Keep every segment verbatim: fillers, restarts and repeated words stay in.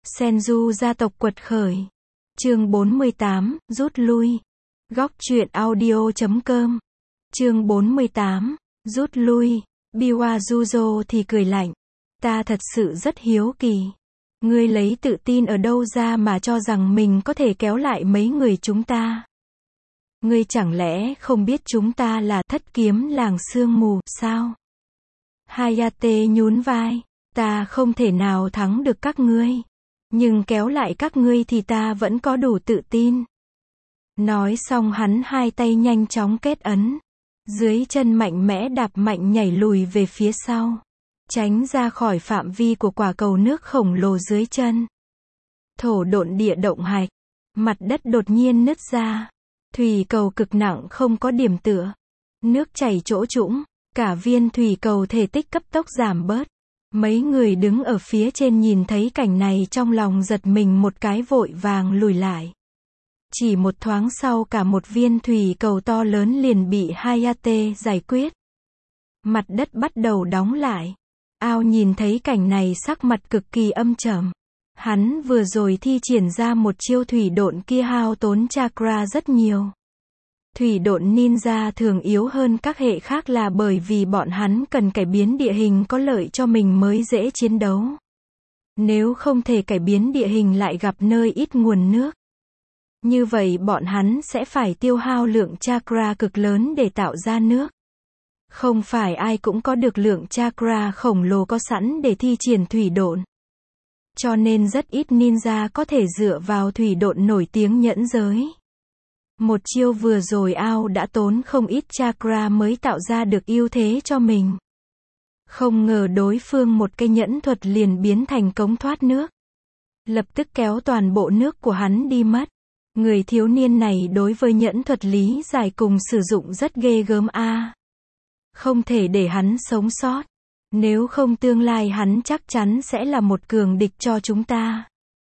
Senju gia tộc quật khởi. Chương bốn mươi tám, rút lui. Góc truyện audio chấm com. Chương bốn mươi tám, rút lui. Biwa Juzo thì cười lạnh. Ta thật sự rất hiếu kỳ. Ngươi lấy tự tin ở đâu ra mà cho rằng mình có thể kéo lại mấy người chúng ta? Ngươi chẳng lẽ không biết chúng ta là thất kiếm làng sương mù, sao? Hayate nhún vai. Ta không thể nào thắng được các ngươi. Nhưng kéo lại các ngươi thì ta vẫn có đủ tự tin. Nói xong hắn hai tay nhanh chóng kết ấn. Dưới chân mạnh mẽ đạp mạnh nhảy lùi về phía sau. Tránh ra khỏi phạm vi của quả cầu nước khổng lồ dưới chân. Thổ độn địa động hạch. Mặt đất đột nhiên nứt ra. Thủy cầu cực nặng không có điểm tựa. Nước chảy chỗ trũng. Cả viên thủy cầu thể tích cấp tốc giảm bớt. Mấy người đứng ở phía trên nhìn thấy cảnh này trong lòng giật mình một cái vội vàng lùi lại. Chỉ một thoáng sau cả một viên thủy cầu to lớn liền bị Hayate giải quyết. Mặt đất bắt đầu đóng lại. Ao nhìn thấy cảnh này sắc mặt cực kỳ âm trầm. Hắn vừa rồi thi triển ra một chiêu thủy độn kia hao tốn chakra rất nhiều. Thủy độn ninja thường yếu hơn các hệ khác là bởi vì bọn hắn cần cải biến địa hình có lợi cho mình mới dễ chiến đấu. Nếu không thể cải biến địa hình lại gặp nơi ít nguồn nước. Như vậy bọn hắn sẽ phải tiêu hao lượng chakra cực lớn để tạo ra nước. Không phải ai cũng có được lượng chakra khổng lồ có sẵn để thi triển thủy độn. Cho nên rất ít ninja có thể dựa vào thủy độn nổi tiếng nhẫn giới. Một chiêu vừa rồi Ao đã tốn không ít chakra mới tạo ra được ưu thế cho mình. Không ngờ đối phương một cái nhẫn thuật liền biến thành cống thoát nước. Lập tức kéo toàn bộ nước của hắn đi mất. Người thiếu niên này đối với nhẫn thuật lý giải cùng sử dụng rất ghê gớm a. Không thể để hắn sống sót. Nếu không tương lai hắn chắc chắn sẽ là một cường địch cho chúng ta.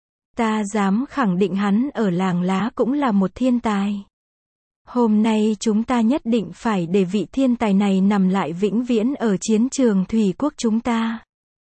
Ta dám khẳng định hắn ở làng lá cũng là một thiên tài. Hôm nay chúng ta nhất định phải để vị thiên tài này nằm lại vĩnh viễn ở chiến trường thủy quốc chúng ta.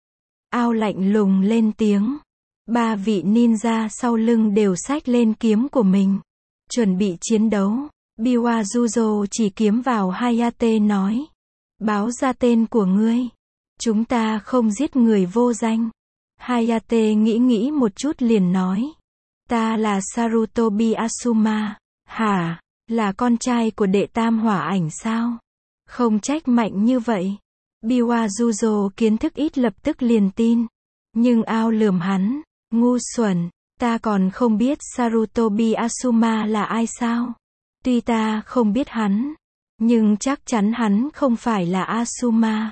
Ao lạnh lùng lên tiếng. Ba vị ninja sau lưng đều xách lên kiếm của mình. Chuẩn bị chiến đấu. Biwa Juzo chỉ kiếm vào Hayate nói. Báo ra tên của ngươi. Chúng ta không giết người vô danh. Hayate nghĩ nghĩ một chút liền nói. Ta là Sarutobi Asuma. Hả? Là con trai của đệ tam hỏa ảnh sao? Không trách mạnh như vậy. Biwa Juzo kiến thức ít lập tức liền tin. Nhưng Ao lườm hắn. Ngu xuẩn. Ta còn không biết Sarutobi Asuma là ai sao? Tuy ta không biết hắn. Nhưng chắc chắn hắn không phải là Asuma.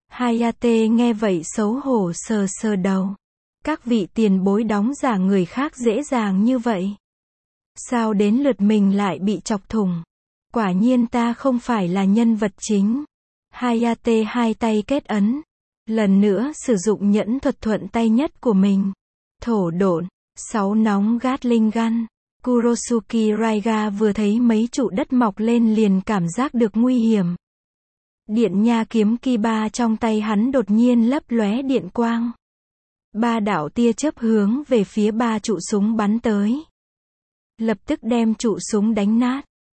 Hayate nghe vậy xấu hổ sờ sờ đầu. Các vị tiền bối đóng giả người khác dễ dàng như vậy. Sao đến lượt mình lại bị chọc thủng? Quả nhiên ta không phải là nhân vật chính. Hayate hai tay kết ấn. Lần nữa sử dụng nhẫn thuật thuận tay nhất của mình. Thổ độn, sáu nóng Gatling gun. Kurosuke Raiga vừa thấy mấy trụ đất mọc lên liền cảm giác được nguy hiểm. Điện nha kiếm Kiba trong tay hắn đột nhiên lấp lóe điện quang. Ba đạo tia chớp hướng về phía ba trụ súng bắn tới. Lập tức đem trụ súng đánh nát.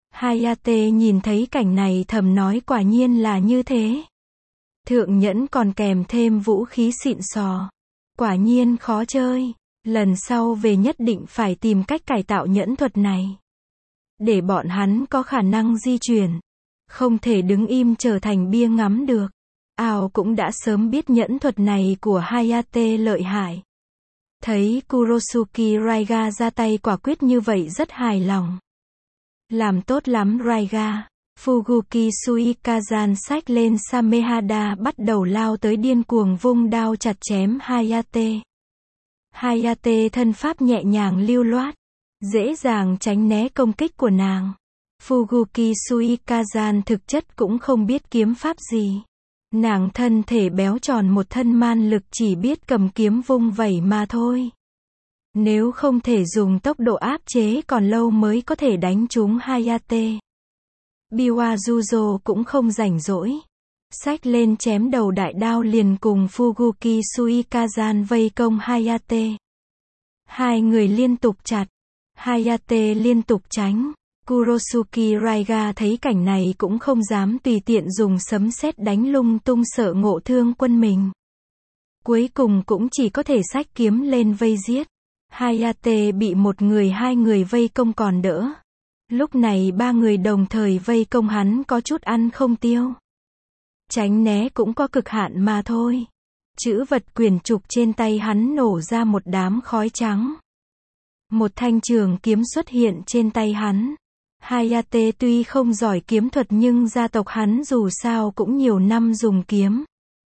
Hayate nhìn thấy cảnh này thầm nói quả nhiên là như thế. Thượng nhẫn còn kèm thêm vũ khí xịn sò. Quả nhiên khó chơi. Lần sau về nhất định phải tìm cách cải tạo nhẫn thuật này. Để bọn hắn có khả năng di chuyển. Không thể đứng im trở thành bia ngắm được. Ao cũng đã sớm biết nhẫn thuật này của Hayate lợi hại. Thấy Kurosuke Raiga ra tay quả quyết như vậy rất hài lòng. Làm tốt lắm Raiga. Fuguki Suikazan xách lên Samehada bắt đầu lao tới điên cuồng vung đao chặt chém Hayate. Hayate thân pháp nhẹ nhàng lưu loát. Dễ dàng tránh né công kích của nàng. Fuguki Suikazan thực chất cũng không biết kiếm pháp gì. Nàng thân thể béo tròn một thân man lực chỉ biết cầm kiếm vung vẩy mà thôi. Nếu không thể dùng tốc độ áp chế còn lâu mới có thể đánh trúng Hayate. Biwa Juzo cũng không rảnh rỗi. Xách lên chém đầu đại đao liền cùng Fuguki Suikazan vây công Hayate. Hai người liên tục chặt. Hayate liên tục tránh. Kurosuke Raiga thấy cảnh này cũng không dám tùy tiện dùng sấm sét đánh lung tung sợ ngộ thương quân mình. Cuối cùng cũng chỉ có thể xách kiếm lên vây giết. Hayate bị một người hai người vây công còn đỡ. Lúc này ba người đồng thời vây công hắn có chút ăn không tiêu. Tránh né cũng có cực hạn mà thôi. Chữ vật quyển trục trên tay hắn nổ ra một đám khói trắng. Một thanh trường kiếm xuất hiện trên tay hắn. Hayate tuy không giỏi kiếm thuật nhưng gia tộc hắn dù sao cũng nhiều năm dùng kiếm.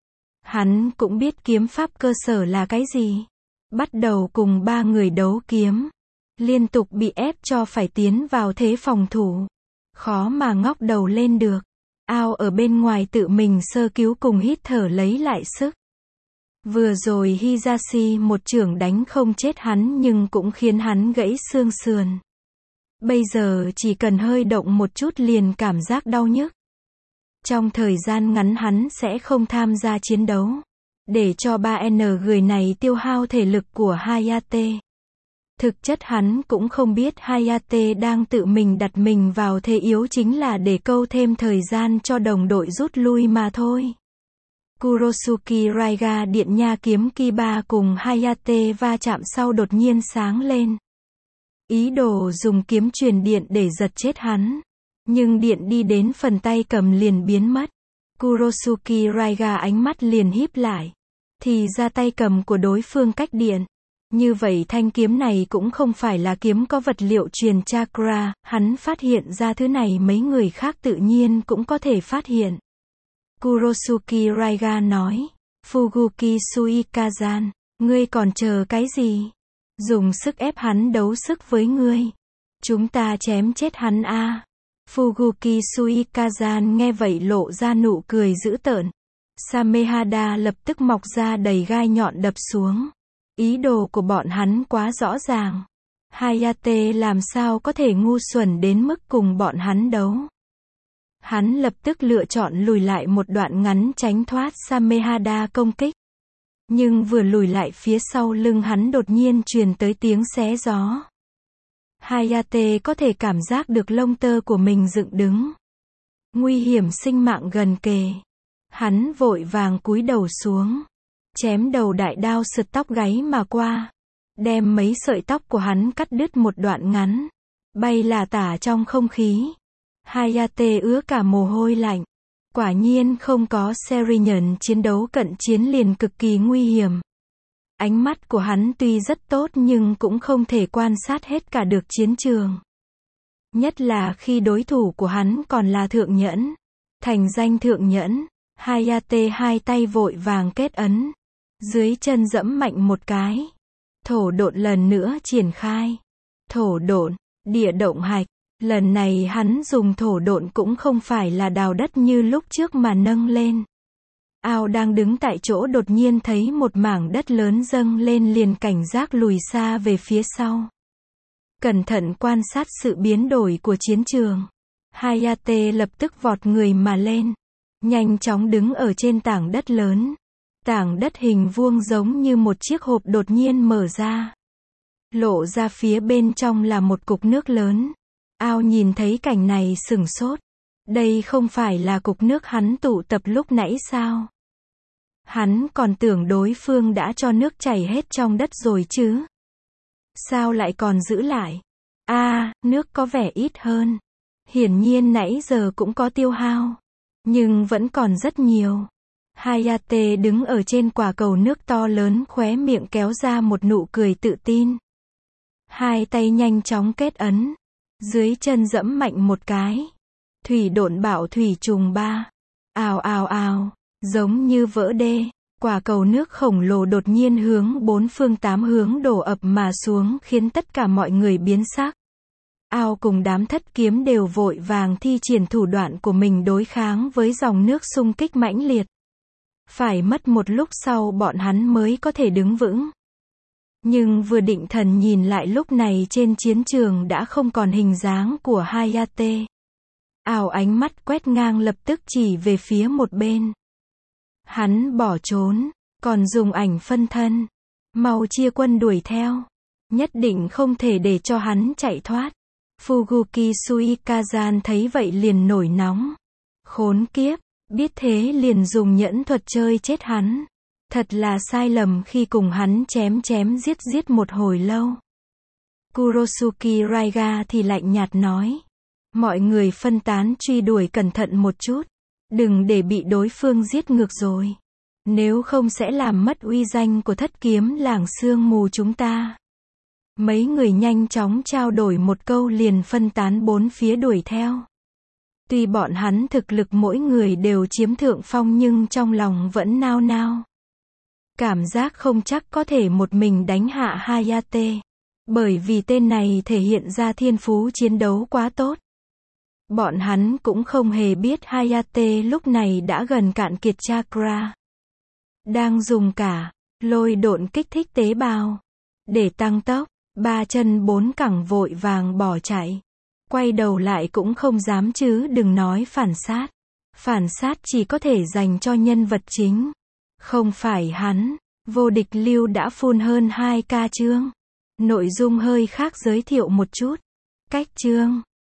Hắn cũng biết kiếm pháp cơ sở là cái gì. Bắt đầu cùng ba người đấu kiếm. Liên tục bị ép cho phải tiến vào thế phòng thủ. Khó mà ngóc đầu lên được. Ao ở bên ngoài tự mình sơ cứu cùng hít thở lấy lại sức. Vừa rồi Hisashi một chưởng đánh không chết hắn nhưng cũng khiến hắn gãy xương sườn. Bây giờ chỉ cần hơi động một chút liền cảm giác đau nhức. Trong thời gian ngắn hắn sẽ không tham gia chiến đấu. Để cho ba N người này tiêu hao thể lực của Hayate. Thực chất hắn cũng không biết Hayate đang tự mình đặt mình vào thế yếu chính là để câu thêm thời gian cho đồng đội rút lui mà thôi. Kurosuke Raiga điện nha kiếm Kiba cùng Hayate va chạm sau đột nhiên sáng lên. Ý đồ dùng kiếm truyền điện để giật chết hắn. Nhưng điện đi đến phần tay cầm liền biến mất. Kurosuke Raiga ánh mắt liền híp lại. Thì ra tay cầm của đối phương cách điện. Như vậy thanh kiếm này cũng không phải là kiếm có vật liệu truyền chakra, hắn phát hiện ra thứ này mấy người khác tự nhiên cũng có thể phát hiện. Kurosuke Raiga nói, Fuguki Suikazan, ngươi còn chờ cái gì? Dùng sức ép hắn đấu sức với ngươi. Chúng ta chém chết hắn a. À. Fuguki Suikazan nghe vậy lộ ra nụ cười dữ tợn. Samehada lập tức mọc ra đầy gai nhọn đập xuống. Ý đồ của bọn hắn quá rõ ràng. Hayate làm sao có thể ngu xuẩn đến mức cùng bọn hắn đấu. Hắn lập tức lựa chọn lùi lại một đoạn ngắn tránh thoát Samehada công kích. Nhưng vừa lùi lại phía sau lưng hắn đột nhiên truyền tới tiếng xé gió. Hayate có thể cảm giác được lông tơ của mình dựng đứng. Nguy hiểm sinh mạng gần kề. Hắn vội vàng cúi đầu xuống. Chém đầu đại đao sượt tóc gáy mà qua. Đem mấy sợi tóc của hắn cắt đứt một đoạn ngắn. Bay là tả trong không khí. Hayate ứa cả mồ hôi lạnh. Quả nhiên không có Serinyun chiến đấu cận chiến liền cực kỳ nguy hiểm. Ánh mắt của hắn tuy rất tốt nhưng cũng không thể quan sát hết cả được chiến trường. Nhất là khi đối thủ của hắn còn là thượng nhẫn. Thành danh thượng nhẫn, Hayate hai tay vội vàng kết ấn. Dưới chân dẫm mạnh một cái. Thổ độn lần nữa triển khai. Thổ độn, địa động hạch. Lần này hắn dùng thổ độn cũng không phải là đào đất như lúc trước mà nâng lên. Ao đang đứng tại chỗ đột nhiên thấy một mảng đất lớn dâng lên liền cảnh giác lùi xa về phía sau. Cẩn thận quan sát sự biến đổi của chiến trường. Hayate lập tức vọt người mà lên. Nhanh chóng đứng ở trên tảng đất lớn. Tảng đất hình vuông giống như một chiếc hộp đột nhiên mở ra. Lộ ra phía bên trong là một cục nước lớn. Ao nhìn thấy cảnh này sửng sốt. Đây không phải là cục nước hắn tụ tập lúc nãy sao? Hắn còn tưởng đối phương đã cho nước chảy hết trong đất rồi chứ. Sao lại còn giữ lại? A, à, nước có vẻ ít hơn. Hiển nhiên nãy giờ cũng có tiêu hao. Nhưng vẫn còn rất nhiều. Hayate đứng ở trên quả cầu nước to lớn khóe miệng kéo ra một nụ cười tự tin. Hai tay nhanh chóng kết ấn. Dưới chân dẫm mạnh một cái. Thủy độn bảo thủy trùng ba. Ào ào ào. Giống như vỡ đê. Quả cầu nước khổng lồ đột nhiên hướng bốn phương tám hướng đổ ập mà xuống khiến tất cả mọi người biến sắc. Ao cùng đám thất kiếm đều vội vàng thi triển thủ đoạn của mình đối kháng với dòng nước xung kích mãnh liệt. Phải mất một lúc sau bọn hắn mới có thể đứng vững. Nhưng vừa định thần nhìn lại lúc này trên chiến trường đã không còn hình dáng của Hayate. Ao ánh mắt quét ngang lập tức chỉ về phía một bên. Hắn bỏ trốn, còn dùng ảnh phân thân. Mau chia quân đuổi theo. Nhất định không thể để cho hắn chạy thoát. Fuguki Suikazan thấy vậy liền nổi nóng. Khốn kiếp, biết thế liền dùng nhẫn thuật chơi chết hắn. Thật là sai lầm khi cùng hắn chém chém giết giết một hồi lâu. Kurosuke Raiga thì lạnh nhạt nói. Mọi người phân tán truy đuổi cẩn thận một chút. Đừng để bị đối phương giết ngược rồi. Nếu không sẽ làm mất uy danh của thất kiếm làng sương mù chúng ta. Mấy người nhanh chóng trao đổi một câu liền phân tán bốn phía đuổi theo. Tuy bọn hắn thực lực mỗi người đều chiếm thượng phong nhưng trong lòng vẫn nao nao. Cảm giác không chắc có thể một mình đánh hạ Hayate. Bởi vì tên này thể hiện ra thiên phú chiến đấu quá tốt. Bọn hắn cũng không hề biết Hayate lúc này đã gần cạn kiệt chakra. Đang dùng cả lôi độn kích thích tế bào. Để tăng tốc, ba chân bốn cẳng vội vàng bỏ chạy. Quay đầu lại cũng không dám chứ đừng nói phản sát. Phản sát chỉ có thể dành cho nhân vật chính. Không phải hắn. Vô địch lưu đã phun hơn hai ca chương. Nội dung hơi khác giới thiệu một chút. Cách chương